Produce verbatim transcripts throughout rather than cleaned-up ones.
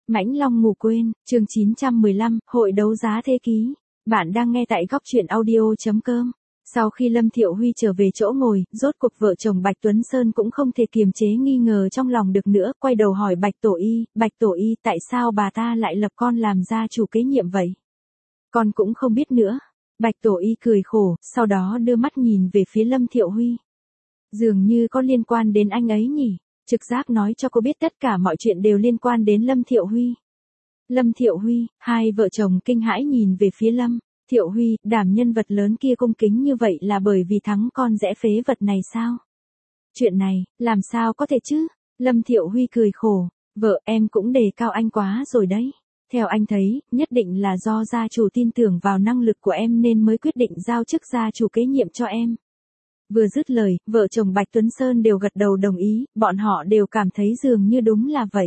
Mãnh Long ngủ quên, chương chín trăm mười lăm, hội đấu giá thế ký. Bạn đang nghe tại góc truyện audio.com. Sau khi Lâm Thiệu Huy trở về chỗ ngồi, rốt cuộc vợ chồng Bạch Tuấn Sơn cũng không thể kiềm chế nghi ngờ trong lòng được nữa, quay đầu hỏi Bạch Tổ Y, Bạch Tổ Y tại sao bà ta lại lập con làm gia chủ kế nhiệm vậy? Con cũng không biết nữa. Bạch Tổ Y cười khổ, sau đó đưa mắt nhìn về phía Lâm Thiệu Huy. Dường như có liên quan đến anh ấy nhỉ? Trực giác nói cho cô biết tất cả mọi chuyện đều liên quan đến Lâm Thiệu Huy. Lâm Thiệu Huy, hai vợ chồng kinh hãi nhìn về phía Lâm Thiệu Huy, đảm nhân vật lớn kia cung kính như vậy là bởi vì thắng con rẽ phế vật này sao? Chuyện này, làm sao có thể chứ? Lâm Thiệu Huy cười khổ, vợ em cũng đề cao anh quá rồi đấy. Theo anh thấy, nhất định là do gia chủ tin tưởng vào năng lực của em nên mới quyết định giao chức gia chủ kế nhiệm cho em. Vừa dứt lời, vợ chồng Bạch Tuấn Sơn đều gật đầu đồng ý, bọn họ đều cảm thấy dường như đúng là vậy.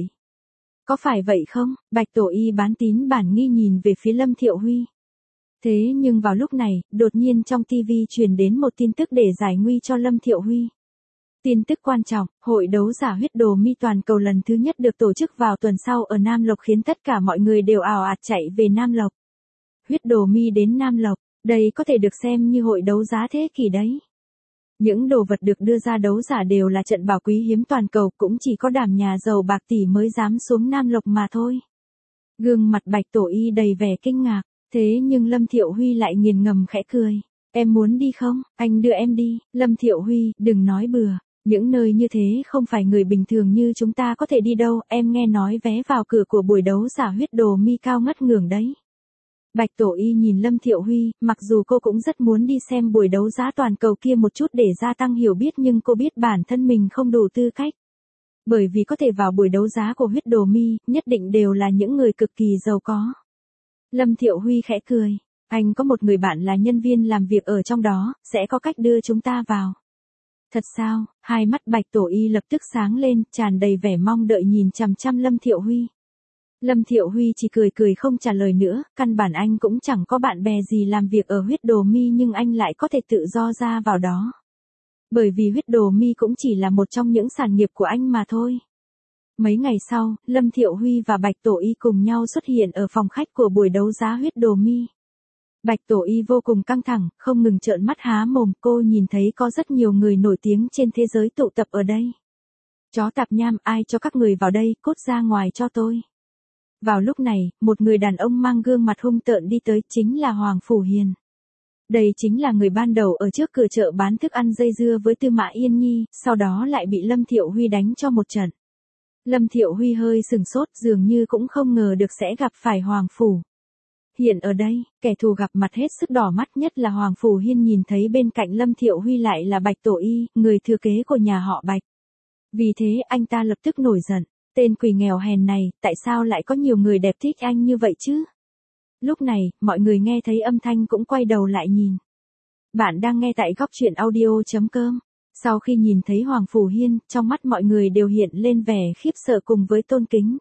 Có phải vậy không? Bạch Tổ Y bán tín bản nghi nhìn về phía Lâm Thiệu Huy. Thế nhưng vào lúc này, đột nhiên trong ti vi truyền đến một tin tức để giải nguy cho Lâm Thiệu Huy. Tin tức quan trọng, hội đấu giả huyết đồ mi toàn cầu lần thứ nhất được tổ chức vào tuần sau ở Nam Lộc khiến tất cả mọi người đều ào ạt chạy về Nam Lộc. Huyết đồ mi đến Nam Lộc, đây có thể được xem như hội đấu giá thế kỷ đấy. Những đồ vật được đưa ra đấu giả đều là trận bảo quý hiếm toàn cầu, cũng chỉ có đảm nhà giàu bạc tỷ mới dám xuống Nam Lộc mà thôi. Gương mặt Bạch Tổ Y đầy vẻ kinh ngạc, thế nhưng Lâm Thiệu Huy lại nghiền ngầm khẽ cười. Em muốn đi không? Anh đưa em đi. Lâm Thiệu Huy, đừng nói bừa. Những nơi như thế không phải người bình thường như chúng ta có thể đi đâu. Em nghe nói vé vào cửa của buổi đấu giả huyết đồ mi cao ngất ngưởng đấy. Bạch Tổ Y nhìn Lâm Thiệu Huy, mặc dù cô cũng rất muốn đi xem buổi đấu giá toàn cầu kia một chút để gia tăng hiểu biết nhưng cô biết bản thân mình không đủ tư cách. Bởi vì có thể vào buổi đấu giá của huyết đồ mi, nhất định đều là những người cực kỳ giàu có. Lâm Thiệu Huy khẽ cười, anh có một người bạn là nhân viên làm việc ở trong đó, sẽ có cách đưa chúng ta vào. Thật sao? Hai mắt Bạch Tổ Y lập tức sáng lên, tràn đầy vẻ mong đợi nhìn chằm chằm Lâm Thiệu Huy. Lâm Thiệu Huy chỉ cười cười không trả lời nữa, căn bản anh cũng chẳng có bạn bè gì làm việc ở huyết đồ mi nhưng anh lại có thể tự do ra vào đó. Bởi vì huyết đồ mi cũng chỉ là một trong những sản nghiệp của anh mà thôi. Mấy ngày sau, Lâm Thiệu Huy và Bạch Tổ Y cùng nhau xuất hiện ở phòng khách của buổi đấu giá huyết đồ mi. Bạch Tổ Y vô cùng căng thẳng, không ngừng trợn mắt há mồm, cô nhìn thấy có rất nhiều người nổi tiếng trên thế giới tụ tập ở đây. Chó tạp nham, ai cho các người vào đây, cút ra ngoài cho tôi. Vào lúc này, một người đàn ông mang gương mặt hung tợn đi tới, chính là Hoàng Phủ Hiền. Đây chính là người ban đầu ở trước cửa chợ bán thức ăn dây dưa với Tư Mã Yên Nhi, sau đó lại bị Lâm Thiệu Huy đánh cho một trận. Lâm Thiệu Huy hơi sừng sốt, dường như cũng không ngờ được sẽ gặp phải Hoàng Phủ Hiền ở đây, kẻ thù gặp mặt hết sức đỏ mắt, nhất là Hoàng Phủ Hiên nhìn thấy bên cạnh Lâm Thiệu Huy lại là Bạch Tổ Y, người thừa kế của nhà họ Bạch. Vì thế anh ta lập tức nổi giận. Tên quỷ nghèo hèn này, tại sao lại có nhiều người đẹp thích anh như vậy chứ? Lúc này, mọi người nghe thấy âm thanh cũng quay đầu lại nhìn. Bạn đang nghe tại góc truyện audio.com. Sau khi nhìn thấy Hoàng Phủ Hiên, trong mắt mọi người đều hiện lên vẻ khiếp sợ cùng với tôn kính.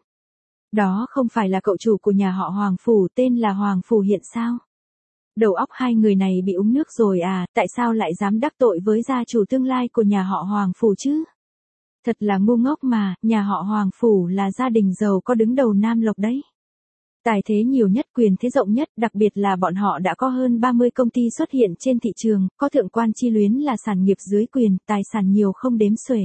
Đó không phải là cậu chủ của nhà họ Hoàng Phủ, tên là Hoàng Phủ Hiện sao? Đầu óc hai người này bị uống nước rồi à, tại sao lại dám đắc tội với gia chủ tương lai của nhà họ Hoàng Phủ chứ? Thật là ngu ngốc mà, nhà họ Hoàng Phủ là gia đình giàu có đứng đầu Nam Lộc đấy. Tài thế nhiều nhất, quyền thế rộng nhất, đặc biệt là bọn họ đã có hơn ba mươi công ty xuất hiện trên thị trường, có thượng quan chi luyến là sản nghiệp dưới quyền, tài sản nhiều không đếm xuể.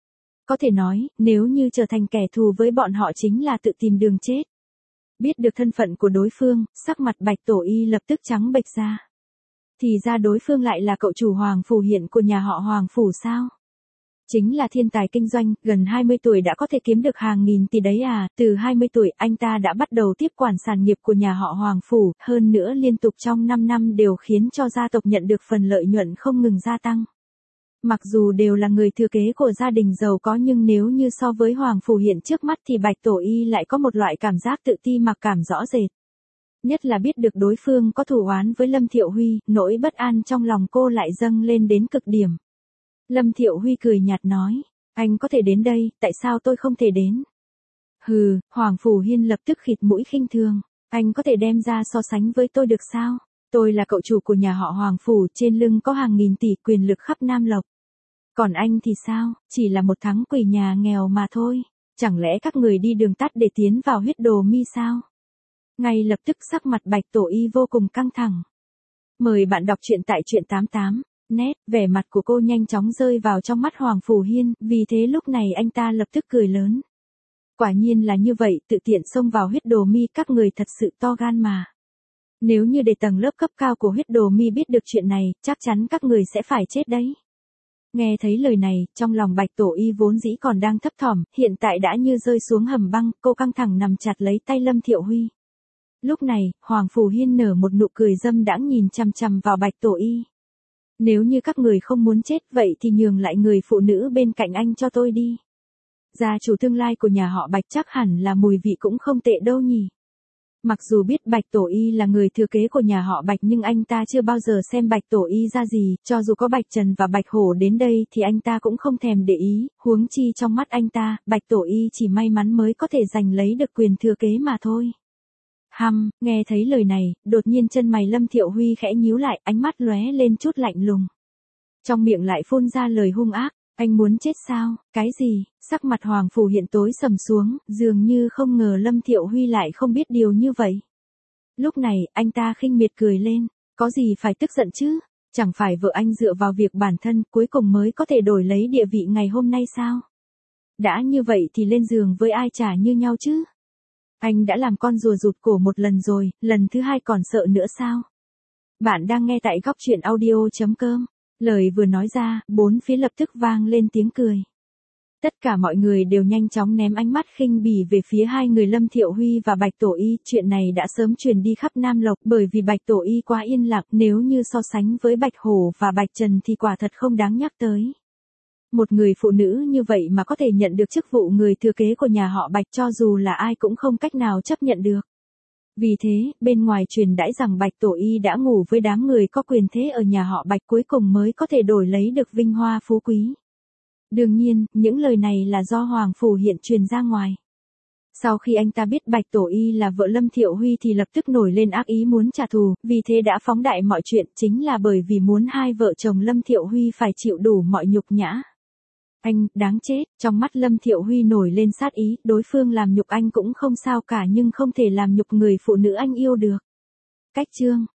Có thể nói, nếu như trở thành kẻ thù với bọn họ chính là tự tìm đường chết. Biết được thân phận của đối phương, sắc mặt Bạch Tổ Y lập tức trắng bệch ra. Thì ra đối phương lại là cậu chủ Hoàng Phủ Hiện của nhà họ Hoàng Phủ sao? Chính là thiên tài kinh doanh, gần hai mươi tuổi đã có thể kiếm được hàng nghìn tỷ đấy à, từ hai mươi tuổi anh ta đã bắt đầu tiếp quản sản nghiệp của nhà họ Hoàng Phủ, hơn nữa liên tục trong năm năm đều khiến cho gia tộc nhận được phần lợi nhuận không ngừng gia tăng. Mặc dù đều là người thừa kế của gia đình giàu có nhưng nếu như so với Hoàng Phủ Hiện trước mắt thì Bạch Tổ Y lại có một loại cảm giác tự ti mặc cảm rõ rệt. Nhất là biết được đối phương có thù oán với Lâm Thiệu Huy, nỗi bất an trong lòng cô lại dâng lên đến cực điểm. Lâm Thiệu Huy cười nhạt nói, anh có thể đến đây, tại sao tôi không thể đến? Hừ, Hoàng Phủ Hiên lập tức khịt mũi khinh thường, anh có thể đem ra so sánh với tôi được sao? Tôi là cậu chủ của nhà họ Hoàng Phủ, trên lưng có hàng nghìn tỷ quyền lực khắp Nam Lộc. Còn anh thì sao, chỉ là một thắng quỷ nhà nghèo mà thôi. Chẳng lẽ các người đi đường tắt để tiến vào huyết đồ mi sao? Ngay lập tức sắc mặt Bạch Tổ Y vô cùng căng thẳng. Mời bạn đọc truyện tại truyện tám tám. Nét, vẻ mặt của cô nhanh chóng rơi vào trong mắt Hoàng Phủ Hiên, vì thế lúc này anh ta lập tức cười lớn. Quả nhiên là như vậy, tự tiện xông vào huyết đồ mi, các người thật sự to gan mà. Nếu như để tầng lớp cấp cao của huyết đồ mi biết được chuyện này, chắc chắn các người sẽ phải chết đấy. Nghe thấy lời này, trong lòng Bạch Tổ Y vốn dĩ còn đang thấp thỏm, hiện tại đã như rơi xuống hầm băng, cô căng thẳng nằm chặt lấy tay Lâm Thiệu Huy. Lúc này, Hoàng Phủ Hiên nở một nụ cười dâm đãng nhìn chằm chằm vào Bạch Tổ Y. Nếu như các người không muốn chết vậy thì nhường lại người phụ nữ bên cạnh anh cho tôi đi. Gia chủ tương lai của nhà họ Bạch chắc hẳn là mùi vị cũng không tệ đâu nhỉ. Mặc dù biết Bạch Tổ Y là người thừa kế của nhà họ Bạch nhưng anh ta chưa bao giờ xem Bạch Tổ Y ra gì, cho dù có Bạch Trần và Bạch Hổ đến đây thì anh ta cũng không thèm để ý, huống chi trong mắt anh ta, Bạch Tổ Y chỉ may mắn mới có thể giành lấy được quyền thừa kế mà thôi. Hăm, nghe thấy lời này, đột nhiên chân mày Lâm Thiệu Huy khẽ nhíu lại, ánh mắt lóe lên chút lạnh lùng. Trong miệng lại phun ra lời hung ác, anh muốn chết sao, cái gì, sắc mặt Hoàng Phủ Hiện tối sầm xuống, dường như không ngờ Lâm Thiệu Huy lại không biết điều như vậy. Lúc này, anh ta khinh miệt cười lên, có gì phải tức giận chứ, chẳng phải vợ anh dựa vào việc bản thân cuối cùng mới có thể đổi lấy địa vị ngày hôm nay sao? Đã như vậy thì lên giường với ai chả như nhau chứ? Anh đã làm con rùa rụt cổ một lần rồi, lần thứ hai còn sợ nữa sao? Bạn đang nghe tại góc truyện audio chấm com. Lời vừa nói ra, bốn phía lập tức vang lên tiếng cười. Tất cả mọi người đều nhanh chóng ném ánh mắt khinh bỉ về phía hai người Lâm Thiệu Huy và Bạch Tổ Y. Chuyện này đã sớm truyền đi khắp Nam Lộc bởi vì Bạch Tổ Y quá yên lặng, nếu như so sánh với Bạch Hổ và Bạch Trần thì quả thật không đáng nhắc tới. Một người phụ nữ như vậy mà có thể nhận được chức vụ người thừa kế của nhà họ Bạch cho dù là ai cũng không cách nào chấp nhận được. Vì thế, bên ngoài truyền đãi rằng Bạch Tổ Y đã ngủ với đám người có quyền thế ở nhà họ Bạch cuối cùng mới có thể đổi lấy được vinh hoa phú quý. Đương nhiên, những lời này là do Hoàng Phủ Hiện truyền ra ngoài. Sau khi anh ta biết Bạch Tổ Y là vợ Lâm Thiệu Huy thì lập tức nổi lên ác ý muốn trả thù, vì thế đã phóng đại mọi chuyện, chính là bởi vì muốn hai vợ chồng Lâm Thiệu Huy phải chịu đủ mọi nhục nhã. Anh, đáng chết, trong mắt Lâm Thiệu Huy nổi lên sát ý, đối phương làm nhục anh cũng không sao cả nhưng không thể làm nhục người phụ nữ anh yêu được. Cách chương,